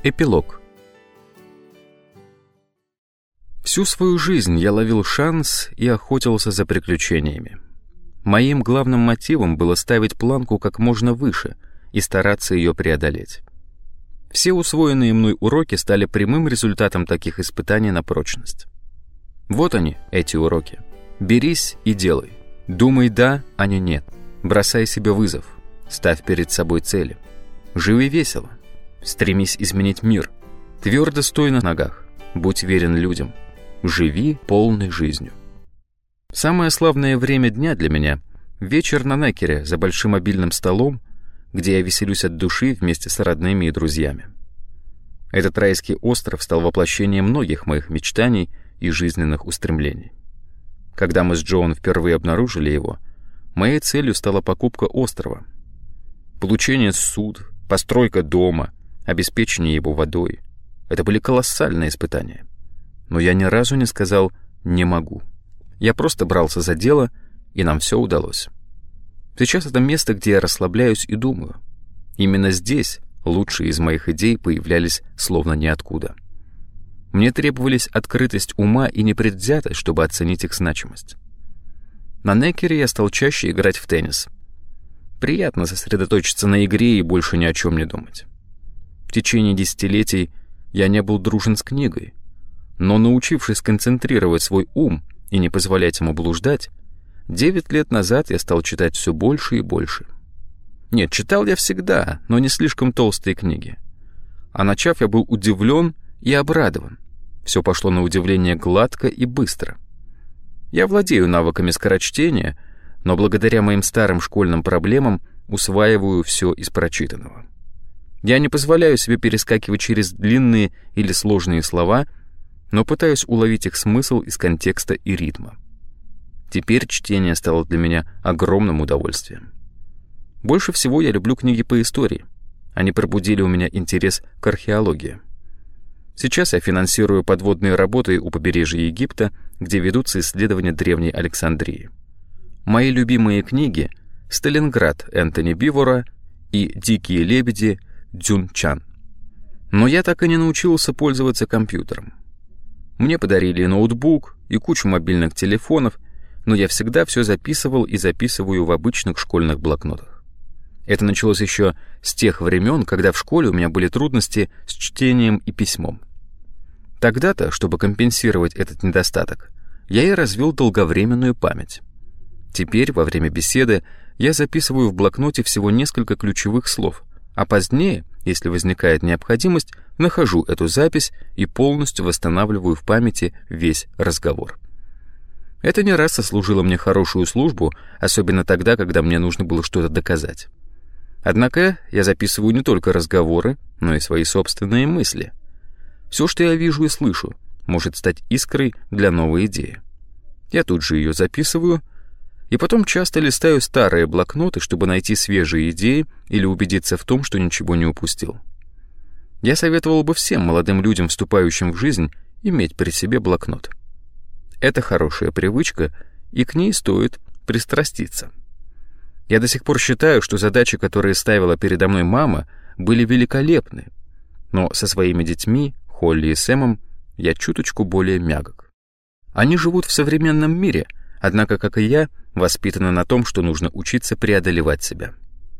Эпилог. Всю свою жизнь я ловил шанс и охотился за приключениями. Моим главным мотивом было ставить планку как можно выше и стараться ее преодолеть. Все усвоенные мной уроки стали прямым результатом таких испытаний на прочность. Вот они, эти уроки. Берись и делай. Думай «да», а не «нет». Бросай себе вызов. Ставь перед собой цели. Живи весело. Стремись изменить мир. Твердо стой на ногах. Будь верен людям. Живи полной жизнью. Самое славное время дня для меня — вечер на Некере за большим обильным столом, где я веселюсь от души вместе с родными и друзьями. Этот райский остров стал воплощением многих моих мечтаний и жизненных устремлений. Когда мы с Джоан впервые обнаружили его, моей целью стала покупка острова. Получение ссуд, постройка дома, обеспечение его водой — это были колоссальные испытания. Но я ни разу не сказал «не могу». Я просто брался за дело, и нам все удалось. Сейчас это место, где я расслабляюсь и думаю. Именно здесь лучшие из моих идей появлялись словно ниоткуда. Мне требовались открытость ума и непредвзятость, чтобы оценить их значимость. На Некере я стал чаще играть в теннис. Приятно сосредоточиться на игре и больше ни о чем не думать. В течение десятилетий я не был дружен с книгой, но, научившись концентрировать свой ум и не позволять ему блуждать, 9 лет назад я стал читать все больше и больше. Нет, читал я всегда, но не слишком толстые книги. А начав, я был удивлен и обрадован. Все пошло на удивление гладко и быстро. Я владею навыками скорочтения, но благодаря моим старым школьным проблемам усваиваю все из прочитанного. Я не позволяю себе перескакивать через длинные или сложные слова, но пытаюсь уловить их смысл из контекста и ритма. Теперь чтение стало для меня огромным удовольствием. Больше всего я люблю книги по истории. Они пробудили у меня интерес к археологии. Сейчас я финансирую подводные работы у побережья Египта, где ведутся исследования древней Александрии. Мои любимые книги — «Сталинград» Энтони Бивора и «Дикие лебеди» Дзюн Чан. Но я так и не научился пользоваться компьютером. Мне подарили ноутбук и кучу мобильных телефонов, но я всегда все записывал и записываю в обычных школьных блокнотах. Это началось еще с тех времен, когда в школе у меня были трудности с чтением и письмом. Тогда-то, чтобы компенсировать этот недостаток, я и развил долговременную память. Теперь, во время беседы, я записываю в блокноте всего несколько ключевых слов, а позднее, если возникает необходимость, нахожу эту запись и полностью восстанавливаю в памяти весь разговор. Это не раз сослужило мне хорошую службу, особенно тогда, когда мне нужно было что-то доказать. Однако я записываю не только разговоры, но и свои собственные мысли. Все, что я вижу и слышу, может стать искрой для новой идеи. Я тут же ее записываю, и потом часто листаю старые блокноты, чтобы найти свежие идеи или убедиться в том, что ничего не упустил. Я советовал бы всем молодым людям, вступающим в жизнь, иметь при себе блокнот. Это хорошая привычка, и к ней стоит пристраститься. Я до сих пор считаю, что задачи, которые ставила передо мной мама, были великолепны, но со своими детьми, Холли и Сэмом, я чуточку более мягок. Они живут в современном мире, однако, как и я, воспитаны на том, что нужно учиться преодолевать себя.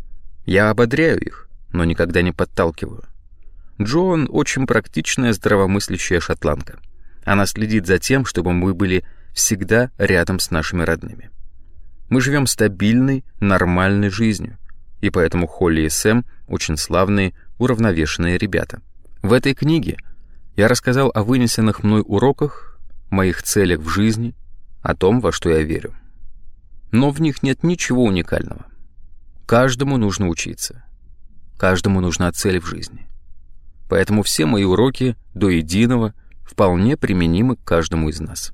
Я ободряю их, но никогда не подталкиваю. Джоан очень практичная, здравомыслящая шотландка. Она следит за тем, чтобы мы были всегда рядом с нашими родными. Мы живем стабильной, нормальной жизнью, и поэтому Холли и Сэм очень славные, уравновешенные ребята. В этой книге я рассказал о вынесенных мной уроках, моих целях в жизни, о том, во что я верю. Но в них нет ничего уникального. Каждому нужно учиться. Каждому нужна цель в жизни. Поэтому все мои уроки до единого вполне применимы к каждому из нас.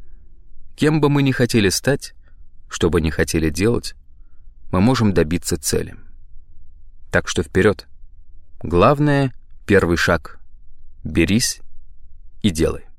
Кем бы мы ни хотели стать, что бы ни хотели делать, мы можем добиться цели. Так что вперед. Главное — первый шаг. Берись и делай.